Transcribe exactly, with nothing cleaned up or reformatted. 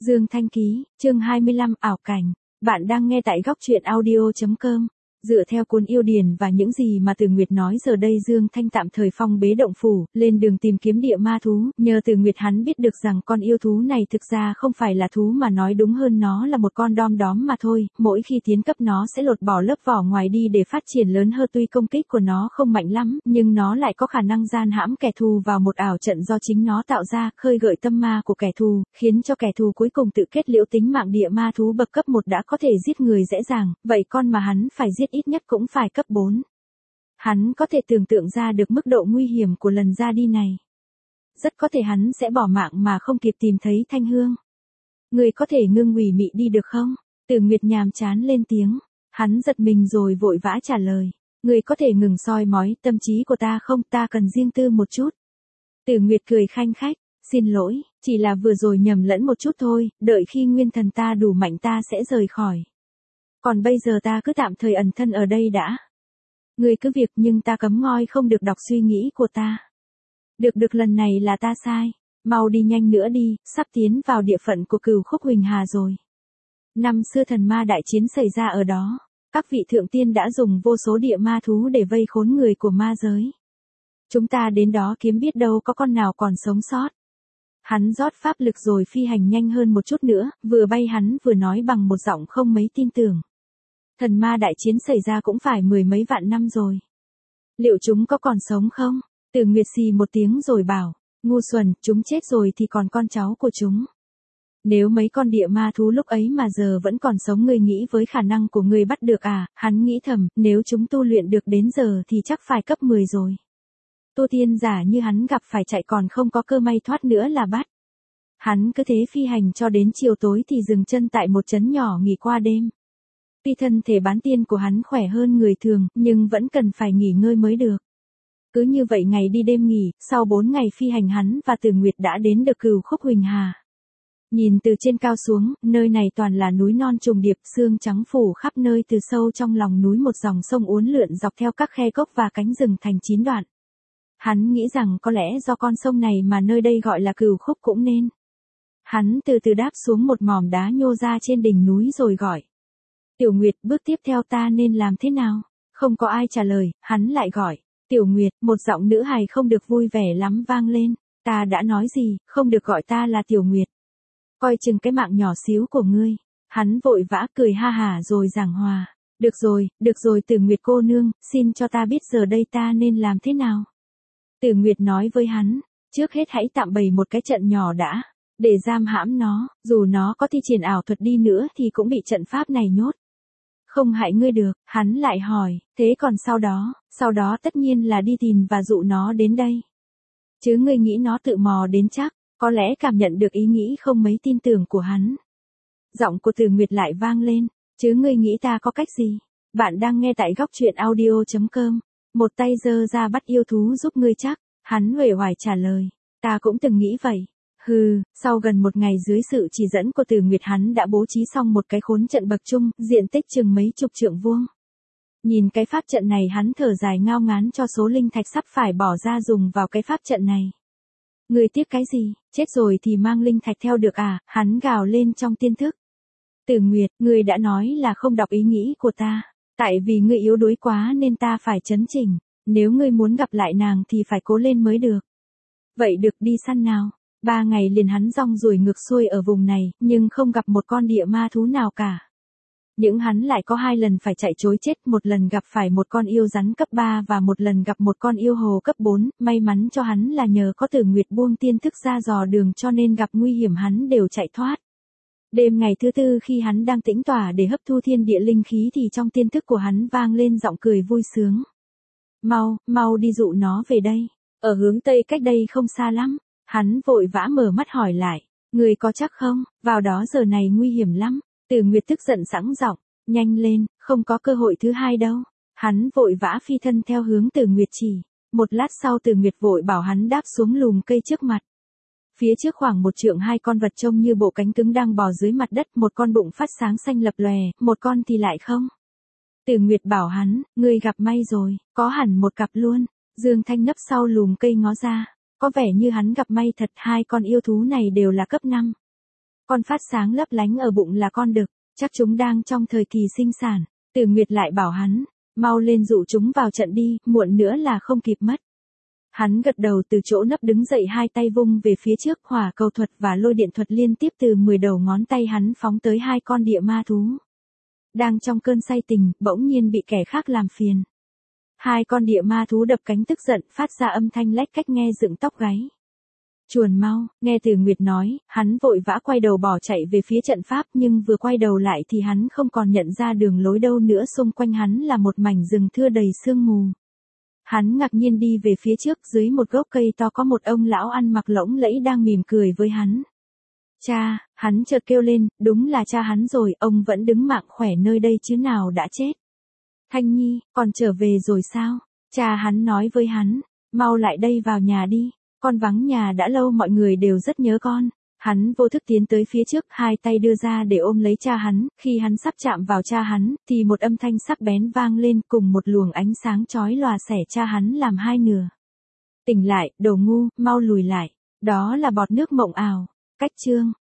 Dương Thanh Ký, chương hai mươi lăm, ảo cảnh. Bạn đang nghe tại góc truyện audio chấm com. Dựa theo cuốn yêu điển và những gì mà Từ Nguyệt nói giờ đây Dương Thanh tạm thời phong bế động phủ, lên đường tìm kiếm địa ma thú. Nhờ Từ Nguyệt hắn biết được rằng con yêu thú này thực ra không phải là thú mà nói đúng hơn nó là một con đom đóm mà thôi. Mỗi khi tiến cấp nó sẽ lột bỏ lớp vỏ ngoài đi để phát triển lớn hơn. Tuy công kích của nó không mạnh lắm, nhưng nó lại có khả năng gian hãm kẻ thù vào một ảo trận do chính nó tạo ra, khơi gợi tâm ma của kẻ thù, khiến cho kẻ thù cuối cùng tự kết liễu. Tính mạng địa ma thú bậc cấp một đã có thể giết người dễ dàng, vậy con mà hắn phải giết ít nhất cũng phải cấp bốn. Hắn có thể tưởng tượng ra được mức độ nguy hiểm của lần ra đi này. Rất có thể hắn sẽ bỏ mạng mà không kịp tìm thấy Thanh Hương. Người có thể ngưng quỷ mị đi được không? Từ Nguyệt nhàm chán lên tiếng. Hắn giật mình rồi vội vã trả lời. Người có thể ngừng soi mói tâm trí của ta không? Ta cần riêng tư một chút. Từ Nguyệt cười khanh khách. Xin lỗi, chỉ là vừa rồi nhầm lẫn một chút thôi, đợi khi nguyên thần ta đủ mạnh ta sẽ rời khỏi. Còn bây giờ ta cứ tạm thời ẩn thân ở đây đã. Ngươi cứ việc nhưng ta cấm ngoi không được đọc suy nghĩ của ta. Được được lần này là ta sai. Mau đi nhanh nữa đi, sắp tiến vào địa phận của Cửu Khúc Huỳnh Hà rồi. Năm xưa thần ma đại chiến xảy ra ở đó. Các vị thượng tiên đã dùng vô số địa ma thú để vây khốn người của ma giới. Chúng ta đến đó kiếm biết đâu có con nào còn sống sót. Hắn rót pháp lực rồi phi hành nhanh hơn một chút nữa, vừa bay hắn vừa nói bằng một giọng không mấy tin tưởng. Thần ma đại chiến xảy ra cũng phải mười mấy vạn năm rồi. Liệu chúng có còn sống không? Từ Nguyệt xì một tiếng rồi bảo, ngu xuẩn, chúng chết rồi thì còn con cháu của chúng. Nếu mấy con địa ma thú lúc ấy mà giờ vẫn còn sống ngươi nghĩ với khả năng của ngươi bắt được à? Hắn nghĩ thầm, nếu chúng tu luyện được đến giờ thì chắc phải cấp mười rồi. Tu tiên giả như hắn gặp phải chạy còn không có cơ may thoát nữa là bắt. Hắn cứ thế phi hành cho đến chiều tối thì dừng chân tại một trấn nhỏ nghỉ qua đêm. Tuy thân thể bán tiên của hắn khỏe hơn người thường, nhưng vẫn cần phải nghỉ ngơi mới được. Cứ như vậy ngày đi đêm nghỉ, sau bốn ngày phi hành hắn và Từ Nguyệt đã đến được Cửu Khúc Huỳnh Hà. Nhìn từ trên cao xuống, nơi này toàn là núi non trùng điệp, sương trắng phủ khắp nơi. Từ sâu trong lòng núi một dòng sông uốn lượn dọc theo các khe cốc và cánh rừng thành chín đoạn. Hắn nghĩ rằng có lẽ do con sông này mà nơi đây gọi là Cửu Khúc cũng nên. Hắn từ từ đáp xuống một mỏm đá nhô ra trên đỉnh núi rồi gọi. Tiểu Nguyệt, bước tiếp theo ta nên làm thế nào? Không có ai trả lời, hắn lại gọi. Tiểu Nguyệt, một giọng nữ hài không được vui vẻ lắm vang lên. Ta đã nói gì, không được gọi ta là Tiểu Nguyệt. Coi chừng cái mạng nhỏ xíu của ngươi. Hắn vội vã cười ha hả rồi giảng hòa. Được rồi, được rồi Từ Nguyệt cô nương, xin cho ta biết giờ đây ta nên làm thế nào? Từ Nguyệt nói với hắn, trước hết hãy tạm bày một cái trận nhỏ đã, để giam hãm nó, dù nó có thi triển ảo thuật đi nữa thì cũng bị trận pháp này nhốt. Không hại ngươi được, hắn lại hỏi, thế còn sau đó, sau đó tất nhiên là đi tìm và dụ nó đến đây. Chứ ngươi nghĩ nó tự mò đến chắc, có lẽ cảm nhận được ý nghĩ không mấy tin tưởng của hắn. Giọng của Từ Nguyệt lại vang lên, chứ ngươi nghĩ ta có cách gì? Bạn đang nghe tại góc truyện audio chấm com. Một tay giơ ra bắt yêu thú giúp ngươi chắc, hắn uể oải trả lời, ta cũng từng nghĩ vậy. Hừ, sau gần một ngày dưới sự chỉ dẫn của Từ Nguyệt hắn đã bố trí xong một cái khốn trận bậc trung, diện tích chừng mấy chục trượng vuông. Nhìn cái pháp trận này hắn thở dài ngao ngán cho số linh thạch sắp phải bỏ ra dùng vào cái pháp trận này. Ngươi tiếc cái gì, chết rồi thì mang linh thạch theo được à? Hắn gào lên trong tiên thức. Từ Nguyệt, ngươi đã nói là không đọc ý nghĩ của ta. Tại vì ngươi yếu đuối quá nên ta phải chấn chỉnh, nếu ngươi muốn gặp lại nàng thì phải cố lên mới được. Vậy được đi săn nào. Ba ngày liền hắn rong ruổi ngược xuôi ở vùng này, nhưng không gặp một con địa ma thú nào cả. Những hắn lại có hai lần phải chạy trối chết, một lần gặp phải một con yêu rắn cấp ba và một lần gặp một con yêu hồ cấp bốn, may mắn cho hắn là nhờ có Từ Nguyệt buông tiên thức ra dò đường cho nên gặp nguy hiểm hắn đều chạy thoát. Đêm ngày thứ tư khi hắn đang tĩnh tỏa để hấp thu thiên địa linh khí thì trong tiên thức của hắn vang lên giọng cười vui sướng. Mau, mau đi dụ nó về đây, ở hướng tây cách đây không xa lắm. Hắn vội vã mở mắt hỏi lại, người có chắc không, vào đó giờ này nguy hiểm lắm. Từ Nguyệt tức giận sẵn giọng, nhanh lên, không có cơ hội thứ hai đâu. Hắn vội vã phi thân theo hướng Từ Nguyệt chỉ. Một lát sau Từ Nguyệt vội bảo hắn đáp xuống lùm cây trước mặt. Phía trước khoảng một trượng hai con vật trông như bộ cánh cứng đang bò dưới mặt đất, một con bụng phát sáng xanh lập lòe, một con thì lại không. Từ Nguyệt bảo hắn, ngươi gặp may rồi, có hẳn một cặp luôn. Dương Thanh nấp sau lùm cây ngó ra, có vẻ như hắn gặp may thật, hai con yêu thú này đều là cấp năm. Con phát sáng lấp lánh ở bụng là con đực, chắc chúng đang trong thời kỳ sinh sản. Từ Nguyệt lại bảo hắn, mau lên dụ chúng vào trận đi, muộn nữa là không kịp mất. Hắn gật đầu từ chỗ nấp đứng dậy, hai tay vung về phía trước, hỏa cầu thuật và lôi điện thuật liên tiếp từ mười đầu ngón tay hắn phóng tới hai con địa ma thú. Đang trong cơn say tình, bỗng nhiên bị kẻ khác làm phiền. Hai con địa ma thú đập cánh tức giận, phát ra âm thanh lách cách nghe dựng tóc gáy. Chuồn mau, nghe Từ Nguyệt nói, hắn vội vã quay đầu bỏ chạy về phía trận pháp, nhưng vừa quay đầu lại thì hắn không còn nhận ra đường lối đâu nữa, xung quanh hắn là một mảnh rừng thưa đầy sương mù. Hắn ngạc nhiên đi về phía trước, dưới một gốc cây to có một ông lão ăn mặc lỗng lẫy đang mỉm cười với hắn. Cha, hắn chợt kêu lên, đúng là cha hắn rồi, ông vẫn đứng mạng khỏe nơi đây chứ nào đã chết. Thanh Nhi, còn trở về rồi sao? Cha hắn nói với hắn, mau lại đây vào nhà đi, con vắng nhà đã lâu, mọi người đều rất nhớ con. Hắn vô thức tiến tới phía trước, hai tay đưa ra để ôm lấy cha hắn, khi hắn sắp chạm vào cha hắn, thì một âm thanh sắc bén vang lên cùng một luồng ánh sáng chói lòa xẻ cha hắn làm hai nửa. Tỉnh lại, đồ ngu, mau lùi lại, đó là bọt nước mộng ảo. Cách chương